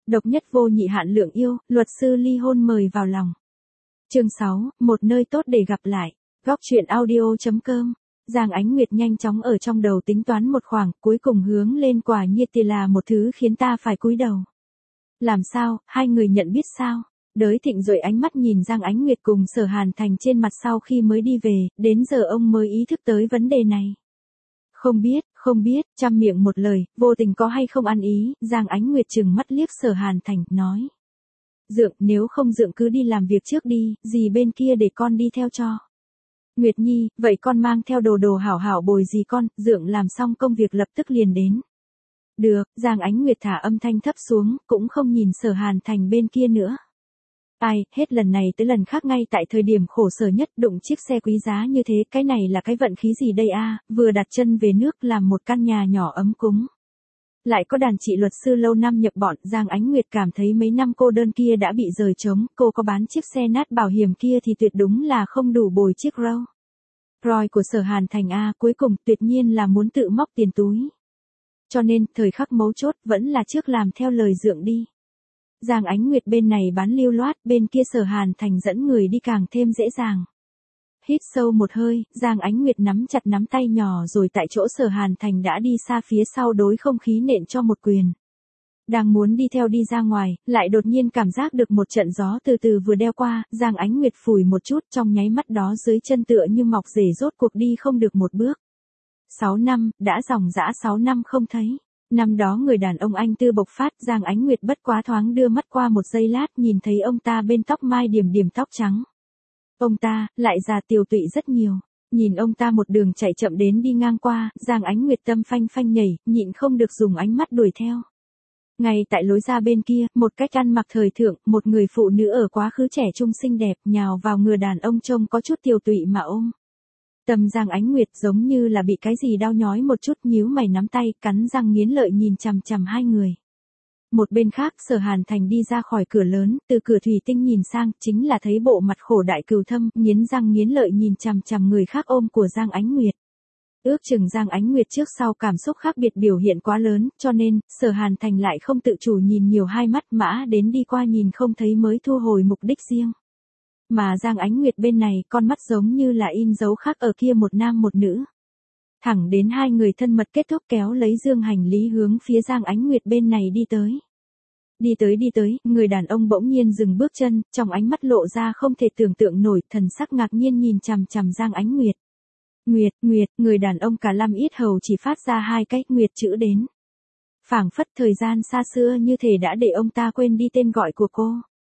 Độc nhất vô nhị hạn lượng yêu, luật sư ly hôn mời vào lòng. Chương 6, một nơi tốt để gặp lại. Góc truyện audio.com. Giang Ánh Nguyệt nhanh chóng ở trong đầu tính toán một khoảng, cuối cùng hướng lên quả nhiệt thì là một thứ khiến ta phải cúi đầu. Làm sao, hai người nhận biết sao? Đới Thịnh rồi ánh mắt nhìn Giang Ánh Nguyệt cùng Sở Hàn Thành trên mặt sau khi mới đi về, đến giờ ông mới ý thức tới vấn đề này. Không biết, trăm miệng một lời, vô tình có hay không ăn ý, Giang Ánh Nguyệt trừng mắt liếc Sở Hàn Thành, nói. Dượng, nếu không Dượng cứ đi làm việc trước đi, dì bên kia để con đi theo cho. Nguyệt Nhi, vậy con mang theo đồ hảo hảo bồi dì con, Dượng làm xong công việc lập tức liền đến. Được, Giang Ánh Nguyệt thả âm thanh thấp xuống, cũng không nhìn Sở Hàn Thành bên kia nữa. Ai, hết lần này tới lần khác ngay tại thời điểm khổ sở nhất đụng chiếc xe quý giá như thế, cái này là cái vận khí gì đây a? Vừa đặt chân về nước làm một căn nhà nhỏ ấm cúng. Lại có đàn chị luật sư lâu năm nhập bọn, Giang Ánh Nguyệt cảm thấy mấy năm cô đơn kia đã bị rời trống, cô có bán chiếc xe nát bảo hiểm kia thì tuyệt đúng là không đủ bồi chiếc Roy của Sở Hàn Thành a, cuối cùng tuyệt nhiên là muốn tự móc tiền túi. Cho nên, thời khắc mấu chốt vẫn là trước làm theo lời Dượng đi. Giang Ánh Nguyệt bên này bán lưu loát, bên kia Sở Hàn Thành dẫn người đi càng thêm dễ dàng. Hít sâu một hơi, Giang Ánh Nguyệt nắm chặt nắm tay nhỏ rồi tại chỗ Sở Hàn Thành đã đi xa phía sau đối không khí nện cho một quyền. Đang muốn đi theo đi ra ngoài, lại đột nhiên cảm giác được một trận gió từ từ vừa đeo qua, Giang Ánh Nguyệt phủi một chút trong nháy mắt đó dưới chân tựa như mọc rễ rốt cuộc đi không được một bước. 6 năm, đã dòng dã 6 năm không thấy. Năm đó người đàn ông anh tư bộc phát, Giang Ánh Nguyệt bất quá thoáng đưa mắt qua một giây lát nhìn thấy ông ta bên tóc mai điểm điểm tóc trắng. Ông ta, lại già tiều tụy rất nhiều. Nhìn ông ta một đường chạy chậm đến đi ngang qua, Giang Ánh Nguyệt tâm phanh phanh nhảy, nhịn không được dùng ánh mắt đuổi theo. Ngay tại lối ra bên kia, một cách ăn mặc thời thượng, một người phụ nữ ở quá khứ trẻ trung xinh đẹp nhào vào người đàn ông trông có chút tiều tụy mà ôm. Tâm Giang Ánh Nguyệt giống như là bị cái gì đau nhói một chút, nhíu mày nắm tay, cắn răng nghiến lợi nhìn chằm chằm hai người. Một bên khác, Sở Hàn Thành đi ra khỏi cửa lớn, từ cửa thủy tinh nhìn sang, chính là thấy bộ mặt khổ đại cừu thâm, nghiến răng nghiến lợi nhìn chằm chằm người khác ôm của Giang Ánh Nguyệt. Ước chừng Giang Ánh Nguyệt trước sau cảm xúc khác biệt biểu hiện quá lớn, cho nên, Sở Hàn Thành lại không tự chủ nhìn nhiều hai mắt, mã đến đi qua nhìn không thấy mới thu hồi mục đích riêng. Mà Giang Ánh Nguyệt bên này, con mắt giống như là in dấu khác ở kia một nam một nữ. Thẳng đến hai người thân mật kết thúc kéo lấy dương hành lý hướng phía Giang Ánh Nguyệt bên này đi tới. Đi tới, người đàn ông bỗng nhiên dừng bước chân, trong ánh mắt lộ ra không thể tưởng tượng nổi, thần sắc ngạc nhiên nhìn chằm chằm Giang Ánh Nguyệt. Nguyệt, người đàn ông cả lăm yết hầu chỉ phát ra hai cái Nguyệt chữ đến. Phảng phất thời gian xa xưa như thể đã để ông ta quên đi tên gọi của cô.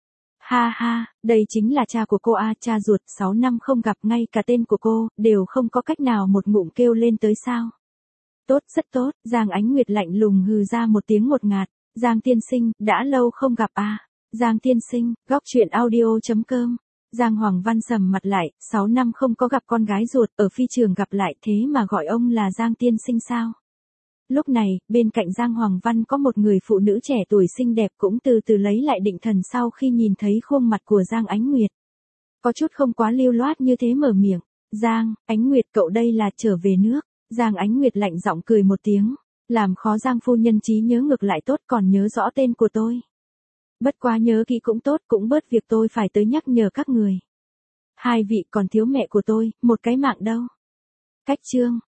Ha, đây chính là cha của cô a, cha ruột, 6 năm không gặp ngay cả tên của cô, đều không có cách nào một ngụm kêu lên tới sao. Tốt, rất tốt, Giang Ánh Nguyệt lạnh lùng hừ ra một tiếng ngột ngạt, Giang tiên sinh, đã lâu không gặp a. Giang tiên sinh, góc truyện audio.com. Giang Hoàng Văn sầm mặt lại, 6 năm không có gặp con gái ruột, ở phi trường gặp lại thế mà gọi ông là Giang tiên sinh sao. Lúc này, bên cạnh Giang Hoàng Văn có một người phụ nữ trẻ tuổi xinh đẹp cũng từ từ lấy lại định thần sau khi nhìn thấy khuôn mặt của Giang Ánh Nguyệt. Có chút không quá lưu loát như thế mở miệng. Giang, Ánh Nguyệt cậu đây là trở về nước. Giang Ánh Nguyệt lạnh giọng cười một tiếng. Làm khó Giang phu nhân trí nhớ ngược lại tốt, còn nhớ rõ tên của tôi. Bất quá nhớ kỹ cũng tốt, cũng bớt việc tôi phải tới nhắc nhở các người. Hai vị còn thiếu mẹ của tôi, một cái mạng đâu. Cách chương.